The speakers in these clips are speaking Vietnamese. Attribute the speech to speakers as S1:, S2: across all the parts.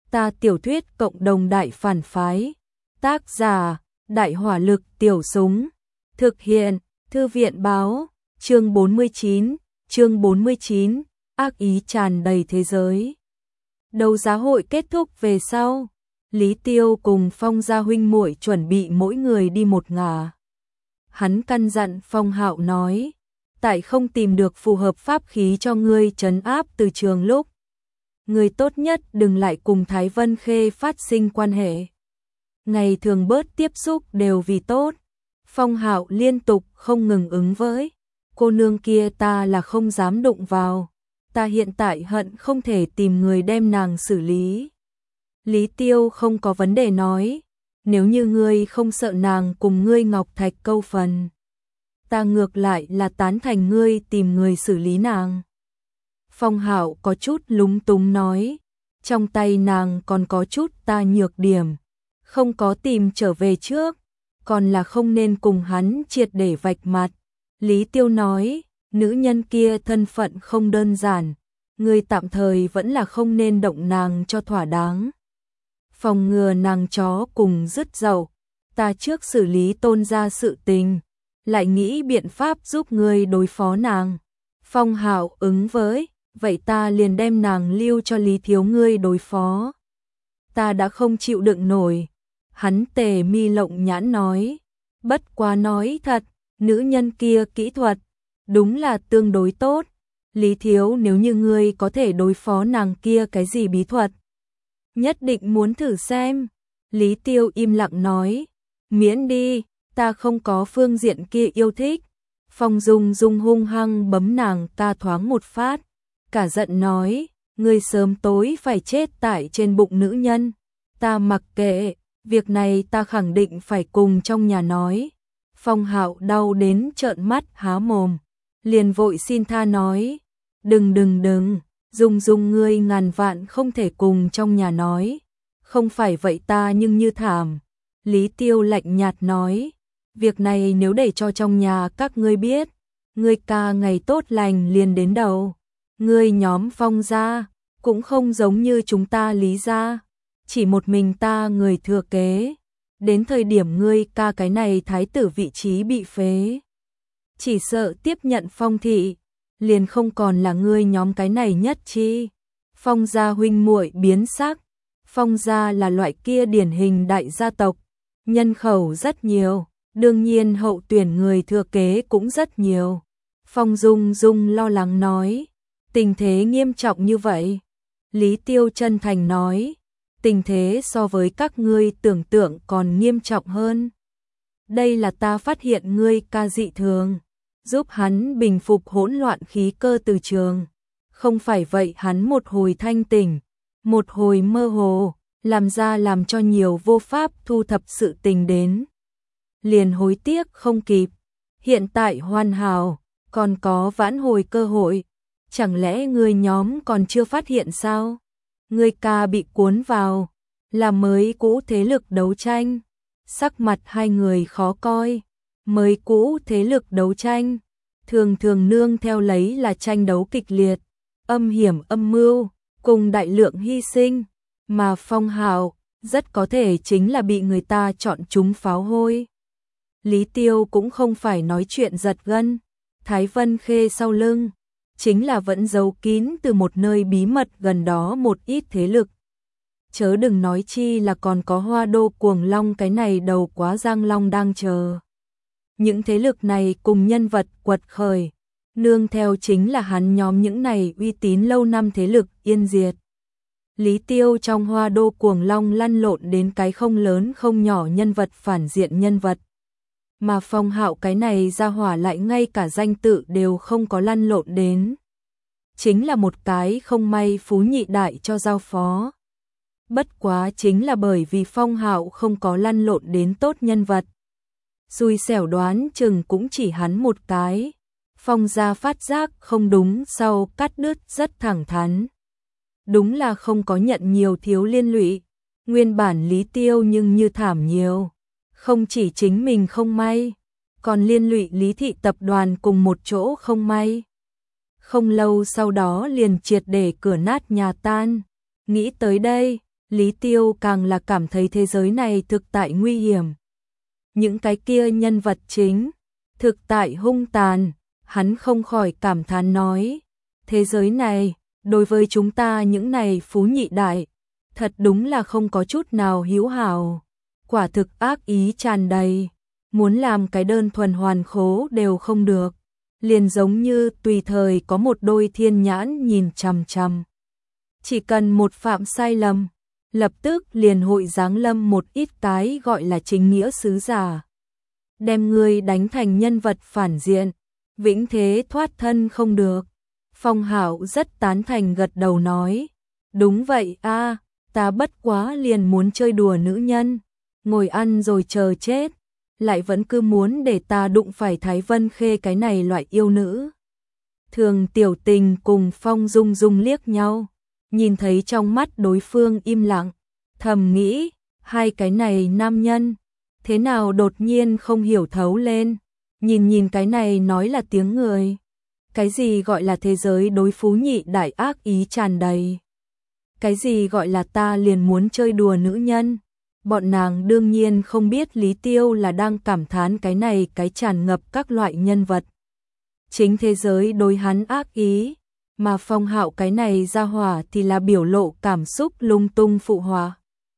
S1: Ta tiểu thuyết cộng đồng đại phản phái. Tác giả: Đại hỏa lực tiểu súng. Thực hiện: Thư viện báo. Chương 49, ác ý tràn đầy thế giới. Đấu giá hội kết thúc về sau, Lý Tiêu cùng Phong gia huynh muội chuẩn bị mỗi người đi một ngả. Hắn căn dặn Phong Hạo nói, tại không tìm được phù hợp pháp khí cho ngươi trấn áp từ trường lúc, ngươi tốt nhất đừng lại cùng Thái Vân Khê phát sinh quan hệ. Ngày thường bớt tiếp xúc đều vì tốt. Phong Hạo liên tục không ngừng ứng với, cô nương kia ta là không dám đụng vào, ta hiện tại hận không thể tìm người đem nàng xử lý. Lý Tiêu không có vấn đề nói, nếu như ngươi không sợ nàng cùng ngươi Ngọc Thạch câu phần, ta ngược lại là tán thành ngươi tìm người xử lý nàng. Phong Hạo có chút lúng túng nói, trong tay nàng còn có chút ta nhược điểm, không có tìm trở về trước, còn là không nên cùng hắn triệt để vạch mặt. Lý Tiêu nói, nữ nhân kia thân phận không đơn giản, ngươi tạm thời vẫn là không nên động nàng cho thỏa đáng. Phòng ngừa nàng chó cùng dứt dậu, ta trước xử lý Tôn gia sự tình, lại nghĩ biện pháp giúp ngươi đối phó nàng. Phong Hạo ứng với, vậy ta liền đem nàng lưu cho Lý thiếu ngươi đối phó. Ta đã không chịu đựng nổi. Hắn tề mi lộng nhãn nói, bất quá nói thật, nữ nhân kia kỹ thuật, đúng là tương đối tốt. Lý thiếu nếu như ngươi có thể đối phó nàng kia cái gì bí thuật, nhất định muốn thử xem. Lý Tiêu im lặng nói, miễn đi, ta không có phương diện kia yêu thích. Phong Dung Dung hung hăng bấm nàng ta thoáng một phát, cả giận nói, ngươi sớm tối phải chết tại trên bụng nữ nhân, ta mặc kệ, việc này ta khẳng định phải cùng trong nhà nói. Phong Hạo đau đến trợn mắt há mồm, liền vội xin tha nói, đừng, Dung Dung ngươi ngàn vạn không thể cùng trong nhà nói, không phải vậy ta nhưng như thảm. Lý Tiêu lạnh nhạt nói, việc này nếu để cho trong nhà các ngươi biết, ngươi ca ngày tốt lành liền đến đầu. Ngươi nhóm Phong gia cũng không giống như chúng ta Lý gia, chỉ một mình ta người thừa kế, đến thời điểm ngươi ca cái này thái tử vị trí bị phế, chỉ sợ tiếp nhận Phong thị, liền không còn là ngươi nhóm cái này nhất chi. Phong gia huynh muội biến sắc. Phong gia là loại kia điển hình đại gia tộc, nhân khẩu rất nhiều, đương nhiên hậu tuyển người thừa kế cũng rất nhiều. Phong Dung Dung lo lắng nói, tình thế nghiêm trọng như vậy. Lý Tiêu chân thành nói, tình thế so với các ngươi tưởng tượng còn nghiêm trọng hơn. Đây là ta phát hiện ngươi ca dị thường, giúp hắn bình phục hỗn loạn khí cơ từ trường. Không phải vậy hắn một hồi thanh tỉnh, một hồi mơ hồ, làm cho nhiều vô pháp thu thập sự tình đến. Liền hối tiếc không kịp, hiện tại hoàn hảo, còn có vãn hồi cơ hội. Chẳng lẽ ngươi nhóm còn chưa phát hiện sao? Ngươi ca bị cuốn vào, là mới cũ thế lực đấu tranh. Sắc mặt hai người khó coi, mới cũ thế lực đấu tranh, thường nương theo lấy là tranh đấu kịch liệt, âm hiểm âm mưu, cùng đại lượng hy sinh, mà Phong Hạo rất có thể chính là bị người ta chọn trúng pháo hôi. Lý Tiêu cũng không phải nói chuyện giật gân, Thái Vân Khê sau lưng chính là vẫn giấu kín từ một nơi bí mật gần đó một ít thế lực. Chớ đừng nói chi là còn có Hoa Đô Cuồng Long cái này đầu quá Giang Long đang chờ. Những thế lực này cùng nhân vật quật khởi, nương theo chính là hắn nhóm những này uy tín lâu năm thế lực yên diệt. Lý Tiêu trong Hoa Đô Cuồng Long lăn lộn đến cái không lớn không nhỏ nhân vật phản diện nhân vật. Mà Phong Hạo cái này ra hỏa lại ngay cả danh tự đều không có lăn lộn đến. Chính là một cái không may phú nhị đại cho giao phó. Bất quá chính là bởi vì Phong Hạo không có lăn lộn đến tốt nhân vật. Xui xẻo đoán chừng cũng chỉ hắn một cái. Phong gia phát giác không đúng sau cắt đứt rất thẳng thắn. Đúng là không có nhận nhiều thiếu liên lụy. Nguyên bản Lý Tiêu nhưng như thảm nhiều. Không chỉ chính mình không may, còn liên lụy Lý thị tập đoàn cùng một chỗ không may. Không lâu sau đó liền triệt để cửa nát nhà tan. Nghĩ tới đây, Lý Tiêu càng là cảm thấy thế giới này thực tại nguy hiểm. Những cái kia nhân vật chính, thực tại hung tàn, hắn không khỏi cảm thán nói, thế giới này, đối với chúng ta những này phú nhị đại, thật đúng là không có chút nào hữu hảo, quả thực ác ý tràn đầy, muốn làm cái đơn thuần hoàn khố đều không được, liền giống như tùy thời có một đôi thiên nhãn nhìn chằm chằm. Chỉ cần một phạm sai lầm, lập tức liền hội giáng lâm một ít cái gọi là chính nghĩa sứ giả. Đem ngươi đánh thành nhân vật phản diện, vĩnh thế thoát thân không được. Phong Hạo rất tán thành gật đầu nói, đúng vậy a, ta bất quá liền muốn chơi đùa nữ nhân, ngồi ăn rồi chờ chết, lại vẫn cứ muốn để ta đụng phải Thái Vân Khê cái này loại yêu nữ. Thường Tiểu Tình cùng Phong Dung Dung liếc nhau, nhìn thấy trong mắt đối phương im lặng, thầm nghĩ, hai cái này nam nhân, thế nào đột nhiên không hiểu thấu lên, nhìn cái này nói là tiếng người. Cái gì gọi là thế giới đối phú nhị đại ác ý tràn đầy? Cái gì gọi là ta liền muốn chơi đùa nữ nhân? Bọn nàng đương nhiên không biết Lý Tiêu là đang cảm thán cái này cái tràn ngập các loại nhân vật. Chính thế giới đối hắn ác ý, mà Phong Hạo cái này ra hỏa thì là biểu lộ cảm xúc lung tung phụ họa.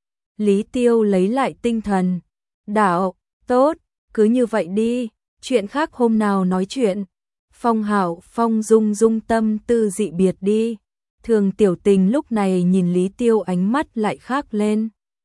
S1: Lý Tiêu lấy lại tinh thần, đạo, tốt, cứ như vậy đi, chuyện khác hôm nào nói chuyện. Phong Hạo, Phong Dung Dung tâm tư dị biệt đi. Thường Tiểu Tình lúc này nhìn Lý Tiêu ánh mắt lại khác lên.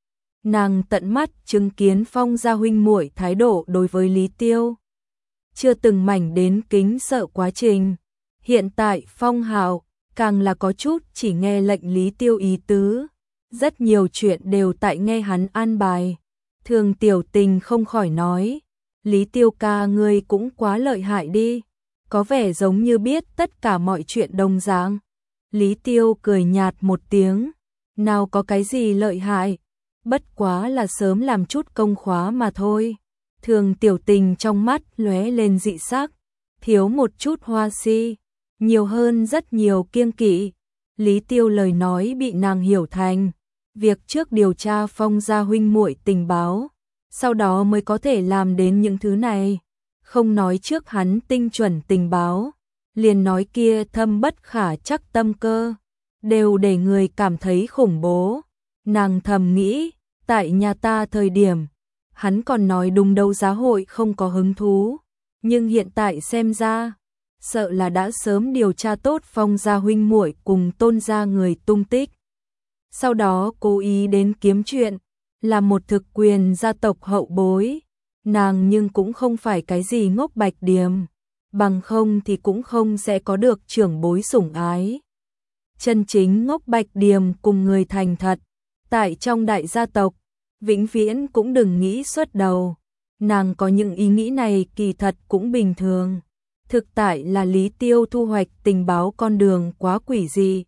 S1: Nàng tận mắt chứng kiến Phong gia huynh muội thái độ đối với Lý Tiêu. Chưa từng mảnh đến kính sợ quá trình. Hiện tại Phong Hạo càng là có chút chỉ nghe lệnh Lý Tiêu ý tứ. Rất nhiều chuyện đều tại nghe hắn an bài. Thường Tiểu Tình không khỏi nói, Lý Tiêu ca ngươi cũng quá lợi hại đi. Có vẻ giống như biết tất cả mọi chuyện đồng dạng. Lý Tiêu cười nhạt một tiếng, nào có cái gì lợi hại, bất quá là sớm làm chút công khóa mà thôi. Thường Tiểu Tình trong mắt lóe lên dị sắc, thiếu một chút hoa si, nhiều hơn rất nhiều kiêng kỵ. Lý Tiêu lời nói bị nàng hiểu thành, việc trước điều tra Phong gia huynh muội tình báo, sau đó mới có thể làm đến những thứ này. Không nói trước hắn tinh chuẩn tình báo, liền nói kia thâm bất khả chắc tâm cơ, đều để người cảm thấy khủng bố. Nàng thầm nghĩ, tại nhà ta thời điểm, hắn còn nói đúng đấu giá hội không có hứng thú, nhưng hiện tại xem ra, sợ là đã sớm điều tra tốt Phong gia huynh muội cùng Tôn gia người tung tích. Sau đó cố ý đến kiếm chuyện, là một thực quyền gia tộc hậu bối. Nàng nhưng cũng không phải cái gì ngốc bạch điềm, bằng không thì cũng không sẽ có được trưởng bối sủng ái. Chân chính ngốc bạch điềm cùng người thành thật, tại trong đại gia tộc, vĩnh viễn cũng đừng nghĩ xuất đầu. Nàng có những ý nghĩ này kỳ thật cũng bình thường. Thực tại là Lý Tiêu thu hoạch tình báo con đường quá quỷ dị.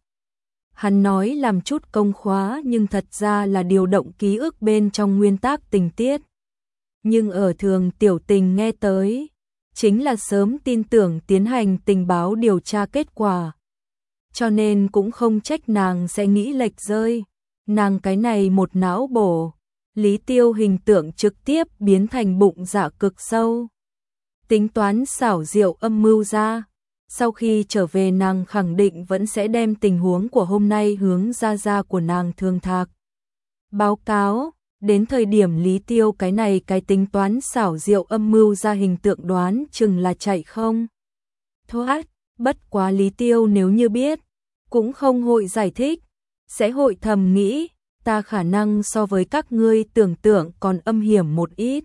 S1: Hắn nói làm chút công khóa nhưng thật ra là điều động ký ức bên trong nguyên tắc tình tiết. Nhưng ở Thường Tiểu Tình nghe tới, chính là sớm tin tưởng tiến hành tình báo điều tra kết quả. Cho nên cũng không trách nàng sẽ nghĩ lệch rơi. Nàng cái này một não bổ, Lý Tiêu hình tượng trực tiếp biến thành bụng dạ cực sâu. Tính toán xảo diệu âm mưu ra. Sau khi trở về nàng khẳng định vẫn sẽ đem tình huống của hôm nay hướng gia của nàng Thường Thạc báo cáo. Đến thời điểm Lý Tiêu cái này cái tính toán xảo diệu âm mưu ra hình tượng đoán chừng là chạy không thoát. Bất quá Lý Tiêu nếu như biết, cũng không hội giải thích, sẽ hội thầm nghĩ, ta khả năng so với các ngươi tưởng tượng còn âm hiểm một ít.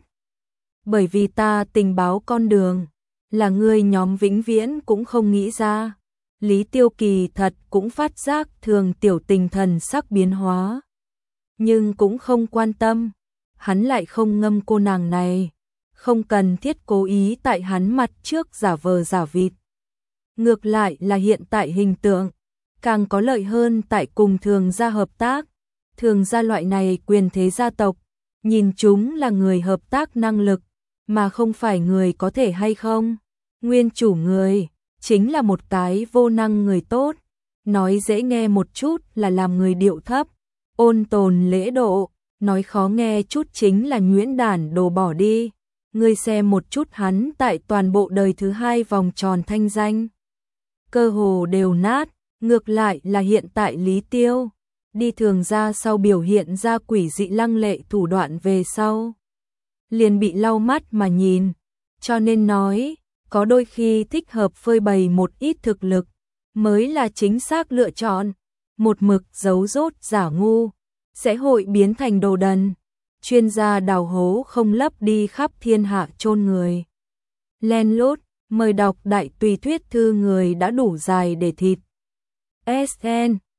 S1: Bởi vì ta tình báo con đường, là ngươi nhóm vĩnh viễn cũng không nghĩ ra. Lý Tiêu kỳ thật cũng phát giác Thường Tiểu Tình thần sắc biến hóa. Nhưng cũng không quan tâm, hắn lại không ngâm cô nàng này, không cần thiết cố ý tại hắn mặt trước giả vờ giả vịt. Ngược lại là hiện tại hình tượng, càng có lợi hơn tại cùng Thường gia hợp tác. Thường gia loại này quyền thế gia tộc, nhìn chúng là người hợp tác năng lực, mà không phải người có thể hay không. Nguyên chủ người, chính là một cái vô năng người tốt, nói dễ nghe một chút là làm người điệu thấp, ôn tồn lễ độ, nói khó nghe chút chính là nhuyễn đản đồ bỏ đi. Ngươi xem một chút hắn tại toàn bộ đời thứ hai vòng tròn thanh danh. Cơ hồ đều nát, ngược lại là hiện tại Lý Tiêu. Đi thường ra sau biểu hiện ra quỷ dị lăng lệ thủ đoạn về sau. Liền bị lau mắt mà nhìn, cho nên nói, có đôi khi thích hợp phơi bày một ít thực lực, mới là chính xác lựa chọn. Một mực giấu dốt giả ngu, sẽ hội biến thành đồ đần. Chuyên gia đào hố không lấp đi khắp thiên hạ chôn người. Len lút, mời đọc đại tùy thuyết thư người đã đủ dài để thịt. SN